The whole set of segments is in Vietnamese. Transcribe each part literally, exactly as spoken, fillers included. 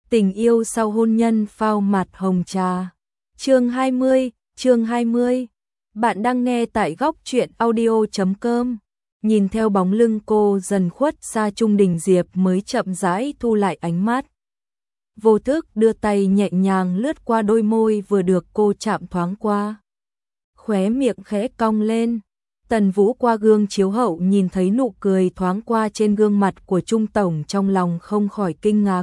Tình yêu sau hôn nhân phao mặt hồng trà. Chương hai mươi, chương hai mươi. Bạn đang nghe tại góc truyện audio chấm com. Nhìn theo bóng lưng cô dần khuất xa, Trung Đình Diệp mới chậm rãi thu lại ánh mắt. Vô thức đưa tay nhẹ nhàng lướt qua đôi môi vừa được cô chạm thoáng qua. Khóe miệng khẽ cong lên. Tần Vũ qua gương chiếu hậu nhìn thấy nụ cười thoáng qua trên gương mặt của Trung tổng, trong lòng không khỏi kinh ngạc.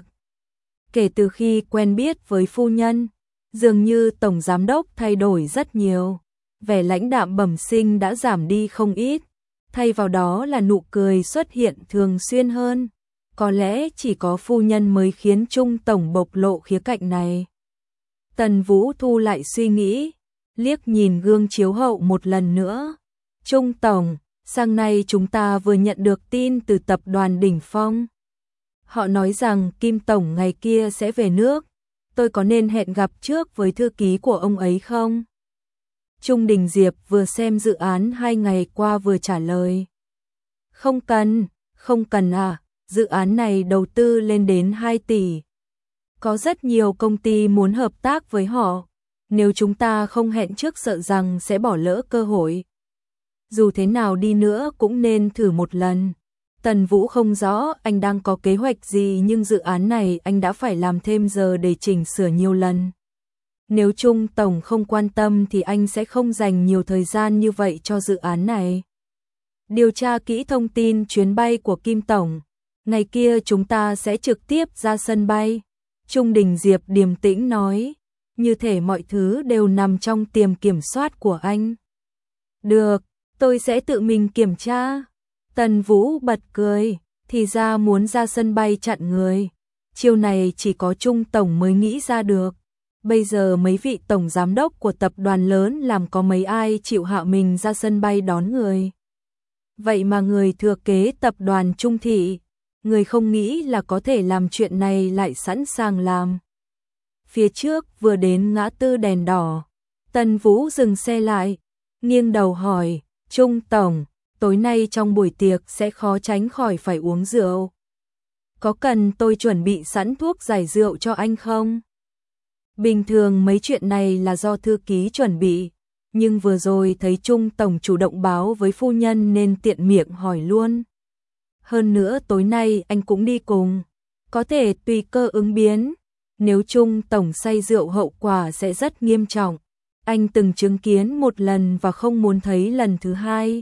Kể từ khi quen biết với phu nhân, dường như tổng giám đốc thay đổi rất nhiều, vẻ lãnh đạm bẩm sinh đã giảm đi không ít, thay vào đó là nụ cười xuất hiện thường xuyên hơn. Có lẽ chỉ có phu nhân mới khiến Trung tổng bộc lộ khía cạnh này. Tần Vũ thu lại suy nghĩ, liếc nhìn gương chiếu hậu một lần nữa. Trung tổng, sáng nay chúng ta vừa nhận được tin từ tập đoàn Đỉnh Phong. Họ nói rằng Kim tổng ngày kia sẽ về nước, tôi có nên hẹn gặp trước với thư ký của ông ấy không? Trung Đình Diệp vừa xem dự án hai ngày qua vừa trả lời. Không cần, không cần à, dự án này đầu tư lên đến hai tỷ. Có rất nhiều công ty muốn hợp tác với họ, nếu chúng ta không hẹn trước sợ rằng sẽ bỏ lỡ cơ hội. Dù thế nào đi nữa cũng nên thử một lần. Tần Vũ không rõ anh đang có kế hoạch gì, nhưng dự án này anh đã phải làm thêm giờ để chỉnh sửa nhiều lần. Nếu Trung tổng không quan tâm thì anh sẽ không dành nhiều thời gian như vậy cho dự án này. Điều tra kỹ thông tin chuyến bay của Kim tổng, ngày kia chúng ta sẽ trực tiếp ra sân bay. Trung Đình Diệp điềm tĩnh nói, như thể mọi thứ đều nằm trong tầm kiểm soát của anh. Được, tôi sẽ tự mình kiểm tra. Tần Vũ bật cười, thì ra muốn ra sân bay chặn người. Chiêu này chỉ có Trung tổng mới nghĩ ra được. Bây giờ mấy vị tổng giám đốc của tập đoàn lớn làm có mấy ai chịu hạ mình ra sân bay đón người. Vậy mà người thừa kế tập đoàn Trung thị, người không nghĩ là có thể làm chuyện này lại sẵn sàng làm. Phía trước vừa đến ngã tư đèn đỏ, Tần Vũ dừng xe lại, nghiêng đầu hỏi, Trung tổng, tối nay trong buổi tiệc sẽ khó tránh khỏi phải uống rượu. Có cần tôi chuẩn bị sẵn thuốc giải rượu cho anh không? Bình thường mấy chuyện này là do thư ký chuẩn bị, nhưng vừa rồi thấy Trung tổng chủ động báo với phu nhân nên tiện miệng hỏi luôn. Hơn nữa tối nay anh cũng đi cùng, có thể tùy cơ ứng biến. Nếu Trung tổng say rượu hậu quả sẽ rất nghiêm trọng. Anh từng chứng kiến một lần và không muốn thấy lần thứ hai.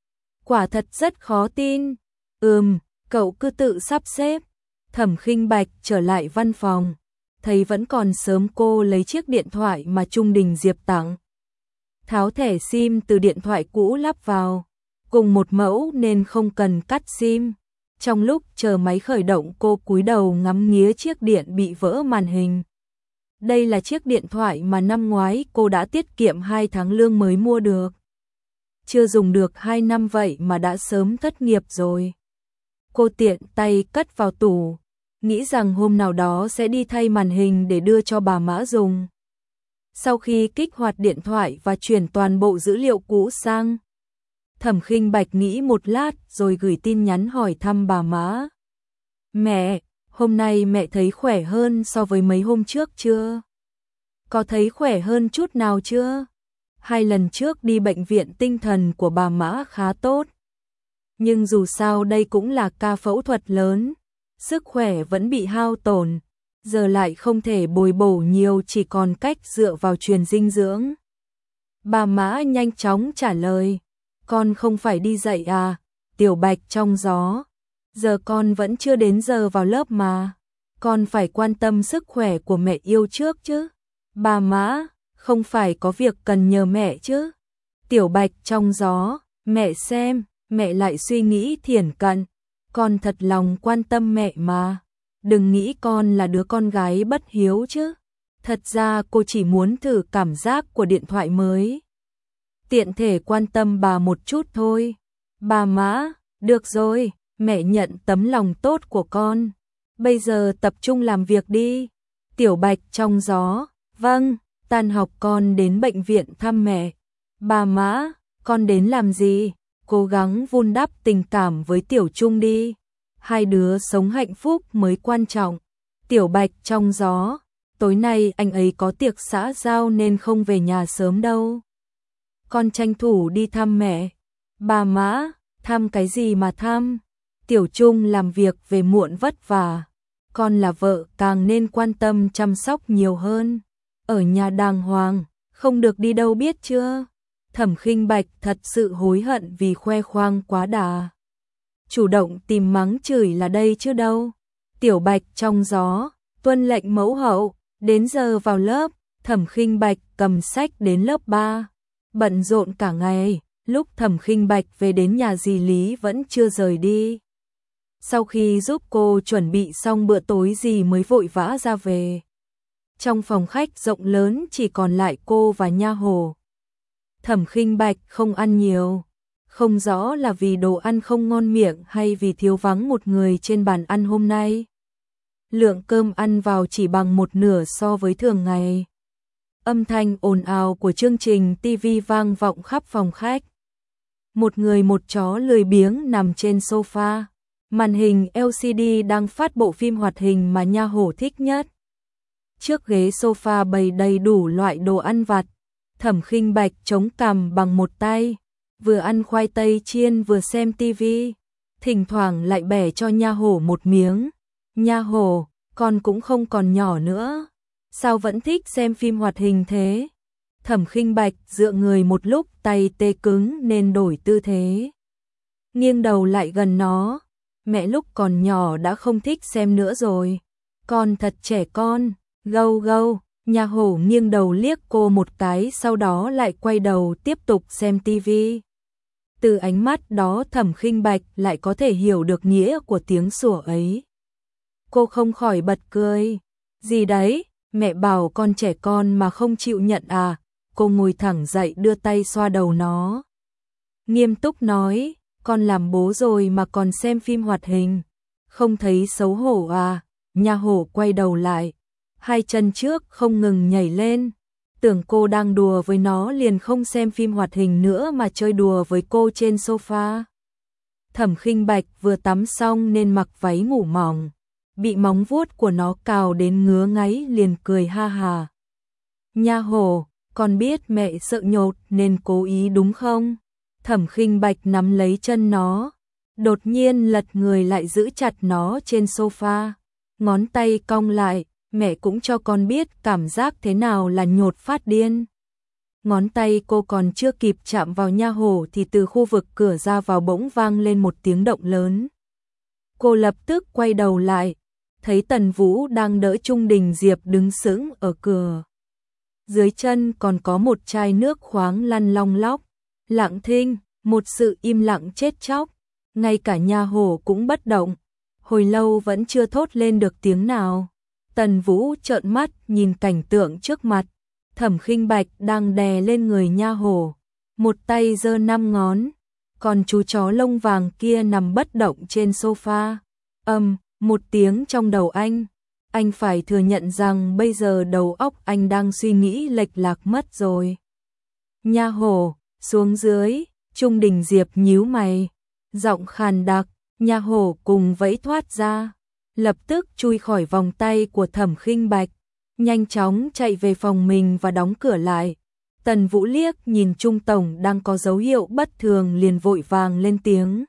Quả thật rất khó tin. Ừm, cậu cứ tự sắp xếp. Thẩm Khinh Bạch trở lại văn phòng, thấy vẫn còn sớm, cô lấy chiếc điện thoại mà Trung Đình Diệp tặng. Tháo thẻ sim từ điện thoại cũ lắp vào, cùng một mẫu nên không cần cắt sim. Trong lúc chờ máy khởi động, cô cúi đầu ngắm nghía chiếc điện bị vỡ màn hình. Đây là chiếc điện thoại mà năm ngoái cô đã tiết kiệm hai tháng lương mới mua được. Chưa dùng được hai năm vậy mà đã sớm thất nghiệp rồi. Cô tiện tay cất vào tủ, nghĩ rằng hôm nào đó sẽ đi thay màn hình để đưa cho bà Mã dùng. Sau khi kích hoạt điện thoại và chuyển toàn bộ dữ liệu cũ sang, Thẩm Khinh Bạch nghĩ một lát rồi gửi tin nhắn hỏi thăm bà Mã. Mẹ, hôm nay mẹ thấy khỏe hơn so với mấy hôm trước chưa? Có thấy khỏe hơn chút nào chưa? Hai lần trước đi bệnh viện tinh thần của bà Mã khá tốt. Nhưng dù sao đây cũng là ca phẫu thuật lớn, sức khỏe vẫn bị hao tổn, giờ lại không thể bồi bổ nhiều, chỉ còn cách dựa vào truyền dinh dưỡng. Bà Mã nhanh chóng trả lời, con không phải đi dạy à, Tiểu Bạch trong gió. Giờ con vẫn chưa đến giờ vào lớp mà, con phải quan tâm sức khỏe của mẹ yêu trước chứ. Bà Mã, không phải có việc cần nhờ mẹ chứ. Tiểu Bạch trong gió, mẹ xem, mẹ lại suy nghĩ thiển cận, con thật lòng quan tâm mẹ mà. Đừng nghĩ con là đứa con gái bất hiếu chứ. Thật ra cô chỉ muốn thử cảm giác của điện thoại mới, tiện thể quan tâm bà một chút thôi. Bà Mã, được rồi, mẹ nhận tấm lòng tốt của con. Bây giờ tập trung làm việc đi. Tiểu Bạch trong gió, vâng, tan học con đến bệnh viện thăm mẹ. Bà Mã, con đến làm gì? Cố gắng vun đắp tình cảm với Tiểu Trung đi. Hai đứa sống hạnh phúc mới quan trọng. Tiểu Bạch trong gió, tối nay anh ấy có tiệc xã giao nên không về nhà sớm đâu. Con tranh thủ đi thăm mẹ. Bà Mã, thăm cái gì mà thăm? Tiểu Trung làm việc về muộn vất vả. Con là vợ càng nên quan tâm chăm sóc nhiều hơn. Ở nhà đàng hoàng, không được đi đâu biết chưa? Thẩm Khinh Bạch thật sự hối hận vì khoe khoang quá đà. Chủ động tìm mắng chửi là đây chứ đâu. Tiểu Bạch trong gió, tuân lệnh mẫu hậu, đến giờ vào lớp, Thẩm Khinh Bạch cầm sách đến lớp ba. Bận rộn cả ngày, lúc Thẩm Khinh Bạch về đến nhà dì Lý vẫn chưa rời đi. Sau khi giúp cô chuẩn bị xong bữa tối dì mới vội vã ra về. Trong phòng khách rộng lớn chỉ còn lại cô và nha hồ. Thẩm Khinh Bạch không ăn nhiều, không rõ là vì đồ ăn không ngon miệng hay vì thiếu vắng một người trên bàn ăn hôm nay. Lượng cơm ăn vào chỉ bằng một nửa so với thường ngày. Âm thanh ồn ào của chương trình ti vi vang vọng khắp phòng khách. Một người một chó lười biếng nằm trên sofa. Màn hình lờ xê đê đang phát bộ phim hoạt hình mà nha hổ thích nhất. Trước ghế sofa bày đầy đủ loại đồ ăn vặt. Thẩm Khinh Bạch chống cằm bằng một tay, vừa ăn khoai tây chiên vừa xem tivi, thỉnh thoảng lại bẻ cho nha hổ một miếng. Nha hổ, con cũng không còn nhỏ nữa, sao vẫn thích xem phim hoạt hình thế? Thẩm Khinh Bạch dựa người một lúc tay tê cứng nên đổi tư thế. Nghiêng đầu lại gần nó, mẹ lúc còn nhỏ đã không thích xem nữa rồi. Con thật trẻ con, gâu gâu. Nha hổ nghiêng đầu liếc cô một cái sau đó lại quay đầu tiếp tục xem tivi. Từ ánh mắt đó Thẩm Khinh Bạch lại có thể hiểu được nghĩa của tiếng sủa ấy. Cô không khỏi bật cười. Gì đấy, mẹ bảo con trẻ con mà không chịu nhận à? Cô ngồi thẳng dậy đưa tay xoa đầu nó. Nghiêm túc nói, con làm bố rồi mà còn xem phim hoạt hình. Không thấy xấu hổ à? Nha hổ quay đầu lại. Hai chân trước không ngừng nhảy lên, tưởng cô đang đùa với nó liền không xem phim hoạt hình nữa mà chơi đùa với cô trên sofa. Thẩm Khinh Bạch vừa tắm xong nên mặc váy ngủ mỏng, bị móng vuốt của nó cào đến ngứa ngáy liền cười ha hà. Nha hổ, con biết mẹ sợ nhột nên cố ý đúng không? Thẩm Khinh Bạch nắm lấy chân nó, đột nhiên lật người lại giữ chặt nó trên sofa, ngón tay cong lại. Mẹ cũng cho con biết cảm giác thế nào là nhột phát điên. Ngón tay cô còn chưa kịp chạm vào nha hổ thì từ khu vực cửa ra vào bỗng vang lên một tiếng động lớn. Cô lập tức quay đầu lại, thấy Tần Vũ đang đỡ Trung Đình Diệp đứng sững ở cửa. Dưới chân còn có một chai nước khoáng lăn long lóc. Lặng thinh, một sự im lặng chết chóc, ngay cả nha hổ cũng bất động, hồi lâu vẫn chưa thốt lên được tiếng nào. Tần Vũ trợn mắt nhìn cảnh tượng trước mặt, Thẩm Khinh Bạch đang đè lên người nha hổ, một tay giơ năm ngón, còn chú chó lông vàng kia nằm bất động trên sofa. Ầm, một tiếng trong đầu anh, anh phải thừa nhận rằng bây giờ đầu óc anh đang suy nghĩ lệch lạc mất rồi. Nha hổ, xuống dưới, Trung Đình Diệp nhíu mày, giọng khàn đặc, nha hổ cùng vẫy thoát ra. Lập tức chui khỏi vòng tay của Thẩm Khinh Bạch, nhanh chóng chạy về phòng mình và đóng cửa lại. Tần Vũ liếc nhìn Trung Tổng đang có dấu hiệu bất thường liền vội vàng lên tiếng.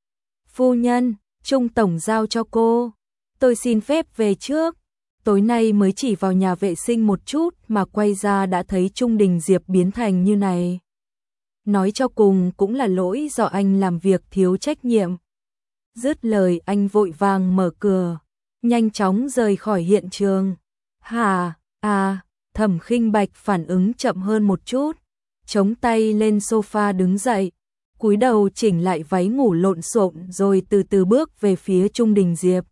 Phu nhân, Trung Tổng giao cho cô, tôi xin phép về trước. Tối nay mới chỉ vào nhà vệ sinh một chút mà quay ra đã thấy Trung Đình Diệp biến thành như này. Nói cho cùng cũng là lỗi do anh làm việc thiếu trách nhiệm. Dứt lời anh vội vàng mở cửa, nhanh chóng rời khỏi hiện trường. Hà, à, Thẩm Khinh Bạch phản ứng chậm hơn một chút, chống tay lên sofa đứng dậy, cúi đầu chỉnh lại váy ngủ lộn xộn rồi từ từ bước về phía Trung Đình Diệp.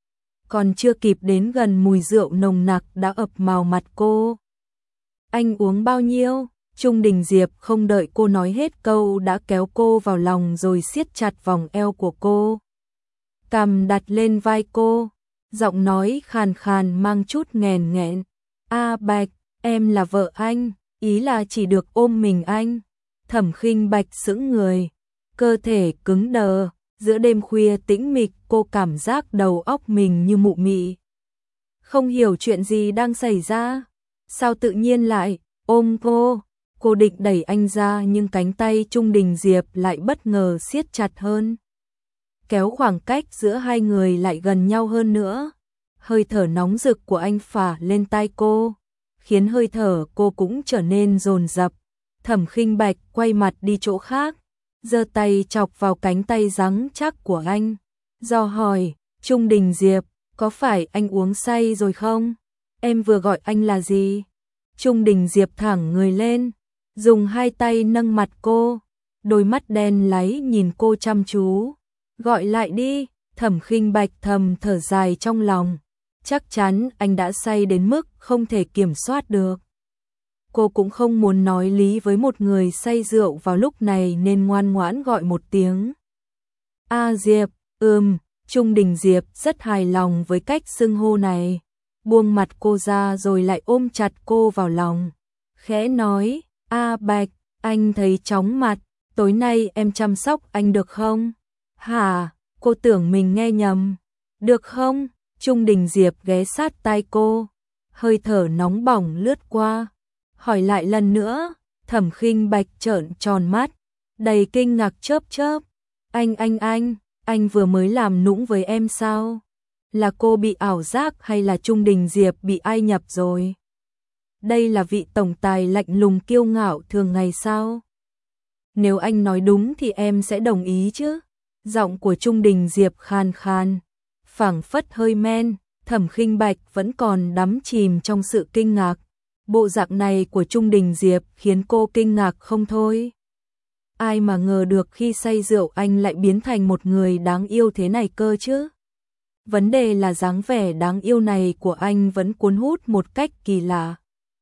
Còn chưa kịp đến gần mùi rượu nồng nặc đã ập vào mặt cô. Anh uống bao nhiêu? Trung Đình Diệp không đợi cô nói hết câu đã kéo cô vào lòng rồi siết chặt vòng eo của cô. Cằm đặt lên vai cô, giọng nói khàn khàn mang chút nghèn nghẹn. A Bạch, em là vợ anh, ý là chỉ được ôm mình anh. Thẩm Khinh Bạch sững người, cơ thể cứng đờ, giữa đêm khuya tĩnh mịch cô cảm giác đầu óc mình như mụ mị. không hiểu chuyện gì đang xảy ra. Sao tự nhiên lại ôm cô? Cô định đẩy anh ra nhưng cánh tay Trung Đình Diệp lại bất ngờ siết chặt hơn. Kéo khoảng cách giữa hai người lại gần nhau hơn nữa. Hơi thở nóng rực của anh phả lên tai cô, khiến hơi thở cô cũng trở nên dồn dập. Thẩm Khinh Bạch quay mặt đi chỗ khác, giơ tay chọc vào cánh tay rắn chắc của anh, dò hỏi, Trung Đình Diệp, có phải anh uống say rồi không? Em vừa gọi anh là gì? Trung Đình Diệp thẳng người lên, dùng hai tay nâng mặt cô, đôi mắt đen láy nhìn cô chăm chú. Gọi lại đi. Thẩm Khinh Bạch thầm thở dài trong lòng, chắc chắn anh đã say đến mức không thể kiểm soát được. Cô cũng không muốn nói lý với một người say rượu vào lúc này nên ngoan ngoãn gọi một tiếng. A Diệp, ừm, Trung Đình Diệp rất hài lòng với cách xưng hô này, buông mặt cô ra rồi lại ôm chặt cô vào lòng, khẽ nói, A Bạch, anh thấy chóng mặt, tối nay em chăm sóc anh được không? Hả? Cô tưởng mình nghe nhầm. Được không? Trung Đình Diệp ghé sát tai cô, hơi thở nóng bỏng lướt qua, hỏi lại lần nữa. Thẩm Khinh Bạch trợn tròn mắt, đầy kinh ngạc chớp chớp. Anh anh anh, anh vừa mới làm nũng với em sao? Là cô bị ảo giác hay là Trung Đình Diệp bị ai nhập rồi? Đây là vị tổng tài lạnh lùng kiêu ngạo thường ngày sao? Nếu anh nói đúng thì em sẽ đồng ý chứ? Giọng của Trung Đình Diệp khan khan, phảng phất hơi men. Thẩm Khinh Bạch vẫn còn đắm chìm trong sự kinh ngạc. Bộ dạng này của Trung Đình Diệp khiến cô kinh ngạc không thôi. Ai mà ngờ được khi say rượu anh lại biến thành một người đáng yêu thế này cơ chứ? Vấn đề là dáng vẻ đáng yêu này của anh vẫn cuốn hút một cách kỳ lạ.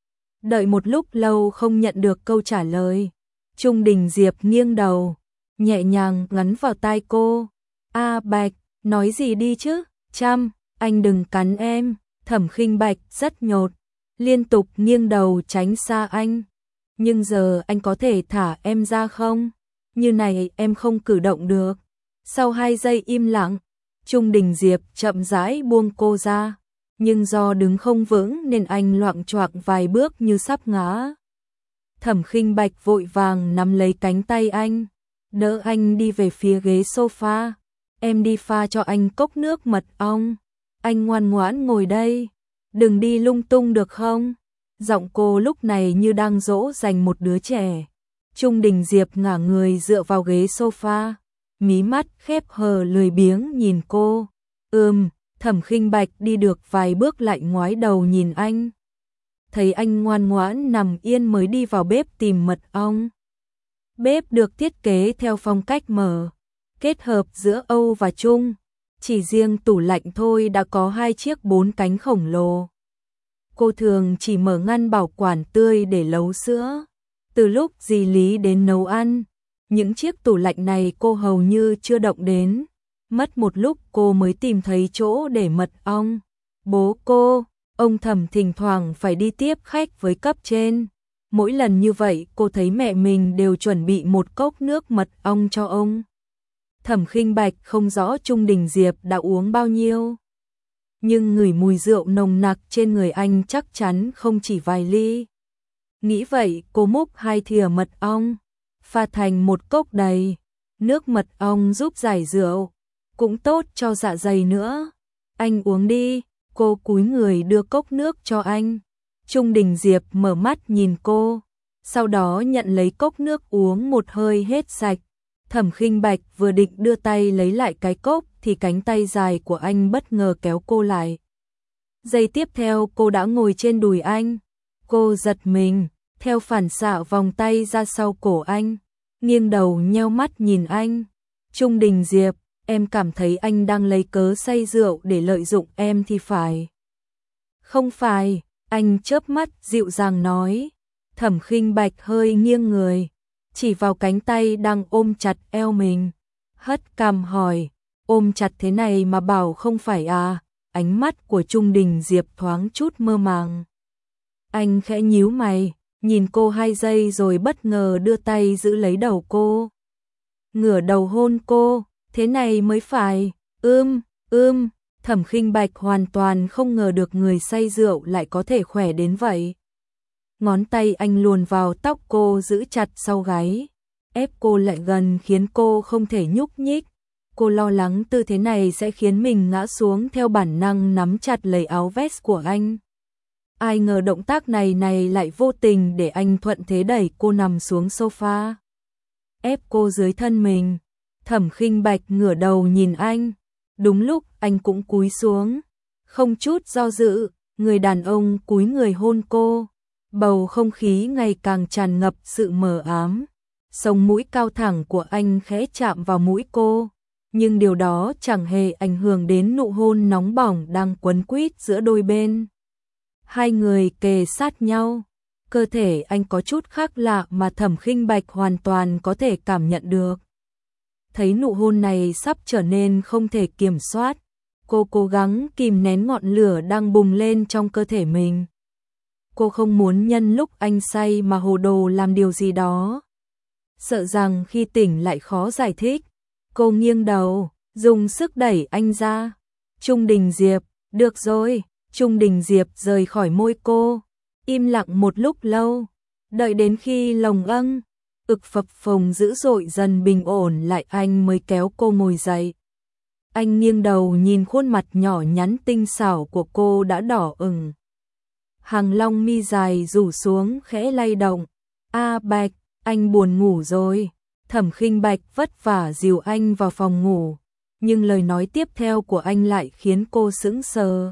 Đợi một lúc lâu không nhận được câu trả lời, Trung Đình Diệp nghiêng đầu, nhẹ nhàng ngắn vào tai cô. A Bạch, nói gì đi chứ? Chăm, anh đừng cắn em. Thẩm Khinh Bạch rất nhột, liên tục nghiêng đầu tránh xa anh. Nhưng giờ anh có thể thả em ra không? Như này em không cử động được. Sau hai giây im lặng, Trung Đình Diệp chậm rãi buông cô ra, nhưng do đứng không vững nên anh loạng choạng vài bước như sắp ngã. Thẩm Khinh Bạch vội vàng nắm lấy cánh tay anh, đỡ anh đi về phía ghế sofa. Em đi pha cho anh cốc nước mật ong. Anh ngoan ngoãn ngồi đây, đừng đi lung tung được không? Giọng cô lúc này như đang dỗ dành một đứa trẻ. Trung Đình Diệp ngả người dựa vào ghế sofa, mí mắt khép hờ lười biếng nhìn cô. Ừm, Thẩm Khinh Bạch đi được vài bước lại ngoái đầu nhìn anh. Thấy anh ngoan ngoãn nằm yên mới đi vào bếp tìm mật ong. Bếp được thiết kế theo phong cách mở, kết hợp giữa Âu và Trung. Chỉ riêng tủ lạnh thôi đã có hai chiếc bốn cánh khổng lồ. Cô thường chỉ mở ngăn bảo quản tươi để nấu sữa. Từ lúc dì Lý đến nấu ăn, những chiếc tủ lạnh này cô hầu như chưa động đến. Mất một lúc cô mới tìm thấy chỗ để mật ong. Bố cô, ông Thẩm thỉnh thoảng phải đi tiếp khách với cấp trên. Mỗi lần như vậy cô thấy mẹ mình đều chuẩn bị một cốc nước mật ong cho ông. Thẩm Khinh Bạch không rõ Trung Đình Diệp đã uống bao nhiêu, nhưng ngửi mùi rượu nồng nặc trên người anh chắc chắn không chỉ vài ly. Nghĩ vậy cô múc hai thìa mật ong, pha thành một cốc đầy. Nước mật ong giúp giải rượu, cũng tốt cho dạ dày nữa. Anh uống đi. Cô cúi người đưa cốc nước cho anh. Trung Đình Diệp mở mắt nhìn cô, sau đó nhận lấy cốc nước uống một hơi hết sạch. Thẩm Khinh Bạch vừa định đưa tay lấy lại cái cốc thì cánh tay dài của anh bất ngờ kéo cô lại. Giây tiếp theo cô đã ngồi trên đùi anh. Cô giật mình, theo phản xạ vòng tay ra sau cổ anh, nghiêng đầu nheo mắt nhìn anh. Trung Đình Diệp, em cảm thấy anh đang lấy cớ say rượu để lợi dụng em thì phải. Không phải, anh chớp mắt dịu dàng nói. Thẩm Khinh Bạch hơi nghiêng người, chỉ vào cánh tay đang ôm chặt eo mình, hất cằm hỏi, ôm chặt thế này mà bảo không phải à? Ánh mắt của Trung Đình Diệp thoáng chút mơ màng. Anh khẽ nhíu mày, nhìn cô hai giây rồi bất ngờ đưa tay giữ lấy đầu cô, ngửa đầu hôn cô. Thế này mới phải. Ưm, ưm. Thẩm Khinh Bạch hoàn toàn không ngờ được người say rượu lại có thể khỏe đến vậy. Ngón tay anh luồn vào tóc cô giữ chặt sau gáy, ép cô lại gần khiến cô không thể nhúc nhích. Cô lo lắng tư thế này sẽ khiến mình ngã xuống, theo bản năng nắm chặt lấy áo vest của anh. Ai ngờ động tác này này lại vô tình để anh thuận thế đẩy cô nằm xuống sofa, ép cô dưới thân mình. Thẩm Khinh Bạch ngửa đầu nhìn anh, đúng lúc anh cũng cúi xuống, không chút do dự, người đàn ông cúi người hôn cô. Bầu không khí ngày càng tràn ngập sự mờ ám. Sống mũi cao thẳng của anh khẽ chạm vào mũi cô, nhưng điều đó chẳng hề ảnh hưởng đến nụ hôn nóng bỏng đang quấn quýt giữa đôi bên. Hai người kề sát nhau, cơ thể anh có chút khác lạ mà Thẩm Khinh Bạch hoàn toàn có thể cảm nhận được. Thấy nụ hôn này sắp trở nên không thể kiểm soát, cô cố gắng kìm nén ngọn lửa đang bùng lên trong cơ thể mình. Cô không muốn nhân lúc anh say mà hồ đồ làm điều gì đó, sợ rằng khi tỉnh lại khó giải thích. Cô nghiêng đầu, dùng sức đẩy anh ra. Trung Đình Diệp, được rồi. Trung Đình Diệp rời khỏi môi cô, im lặng một lúc lâu, đợi đến khi lồng âng, ực phập phồng dữ dội dần bình ổn lại, anh mới kéo cô ngồi dậy. Anh nghiêng đầu nhìn khuôn mặt nhỏ nhắn tinh xảo của cô đã đỏ ửng. Hàng lông mi dài rủ xuống khẽ lay động. A Bạch, anh buồn ngủ rồi. Thẩm Khinh Bạch vất vả dìu anh vào phòng ngủ, nhưng lời nói tiếp theo của anh lại khiến cô sững sờ.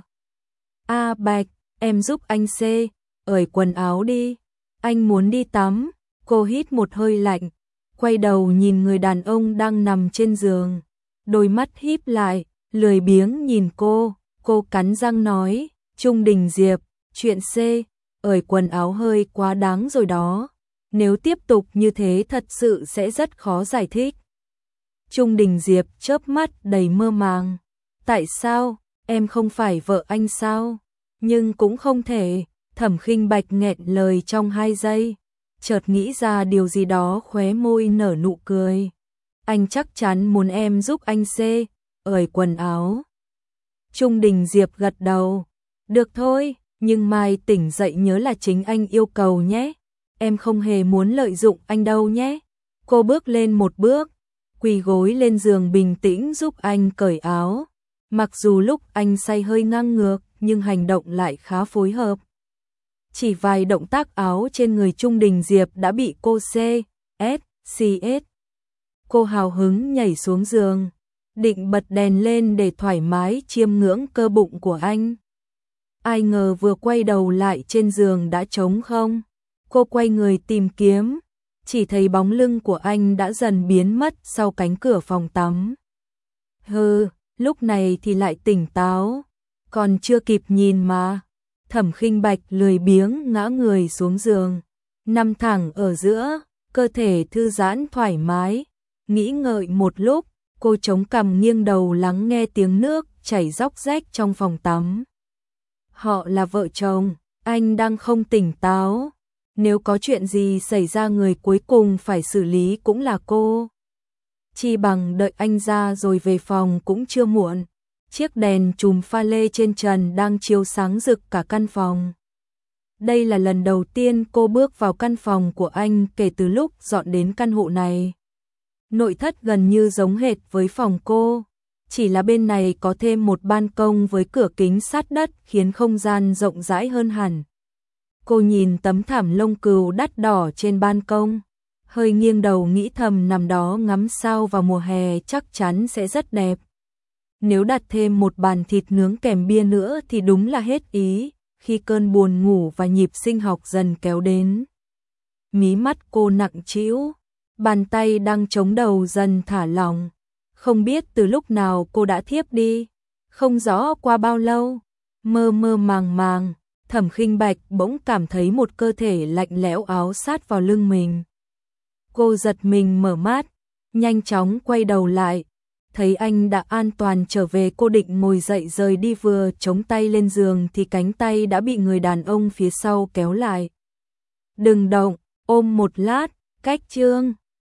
A Bạch, em giúp anh xê, ởi quần áo đi. Anh muốn đi tắm. Cô hít một hơi lạnh, quay đầu nhìn người đàn ông đang nằm trên giường, đôi mắt híp lại, lười biếng nhìn cô. Cô cắn răng nói, Trung Đình Diệp, chuyện xê, ởi quần áo hơi quá đáng rồi đó. Nếu tiếp tục như thế thật sự sẽ rất khó giải thích. Trung Đình Diệp chớp mắt đầy mơ màng. Tại sao, em không phải vợ anh sao? Nhưng cũng không thể. Thẩm Khinh Bạch nghẹn lời trong hai giây, chợt nghĩ ra điều gì đó, khóe môi nở nụ cười. Anh chắc chắn muốn em giúp anh xê, ởi quần áo. Trung Đình Diệp gật đầu. Được thôi, nhưng mai tỉnh dậy nhớ là chính anh yêu cầu nhé. Em không hề muốn lợi dụng anh đâu nhé. Cô bước lên một bước, quỳ gối lên giường bình tĩnh giúp anh cởi áo. Mặc dù lúc anh say hơi ngang ngược, nhưng hành động lại khá phối hợp. Chỉ vài động tác áo trên người Trung Đình Diệp đã bị cô xê ét xê ét. Cô hào hứng nhảy xuống giường, định bật đèn lên để thoải mái chiêm ngưỡng cơ bụng của anh. Ai ngờ vừa quay đầu lại trên giường đã trống không. Cô quay người tìm kiếm, chỉ thấy bóng lưng của anh đã dần biến mất sau cánh cửa phòng tắm. Hừ, lúc này thì lại tỉnh táo, còn chưa kịp nhìn mà. Thẩm Khinh Bạch lười biếng ngã người xuống giường, nằm thẳng ở giữa, cơ thể thư giãn thoải mái. Nghĩ ngợi một lúc, cô chống cằm nghiêng đầu lắng nghe tiếng nước chảy róc rách trong phòng tắm. Họ là vợ chồng, anh đang không tỉnh táo. Nếu có chuyện gì xảy ra, người cuối cùng phải xử lý cũng là cô. Chi bằng đợi anh ra rồi về phòng cũng chưa muộn. Chiếc đèn chùm pha lê trên trần đang chiếu sáng rực cả căn phòng. Đây là lần đầu tiên cô bước vào căn phòng của anh kể từ lúc dọn đến căn hộ này. Nội thất gần như giống hệt với phòng cô, chỉ là bên này có thêm một ban công với cửa kính sát đất khiến không gian rộng rãi hơn hẳn. Cô nhìn tấm thảm lông cừu đắt đỏ trên ban công, hơi nghiêng đầu nghĩ thầm nằm đó ngắm sao vào mùa hè chắc chắn sẽ rất đẹp. Nếu đặt thêm một bàn thịt nướng kèm bia nữa thì đúng là hết ý. Khi cơn buồn ngủ và nhịp sinh học dần kéo đến, mí mắt cô nặng trĩu, bàn tay đang chống đầu dần thả lỏng. Không biết từ lúc nào cô đã thiếp đi, không rõ qua bao lâu, mơ mơ màng màng. Thẩm Khinh Bạch bỗng cảm thấy một cơ thể lạnh lẽo áo sát vào lưng mình. Cô giật mình mở mắt, nhanh chóng quay đầu lại, thấy anh đã an toàn trở về. Cô định ngồi dậy rời đi, vừa chống tay lên giường thì cánh tay đã bị người đàn ông phía sau kéo lại. Đừng động, ôm một lát, cách chương.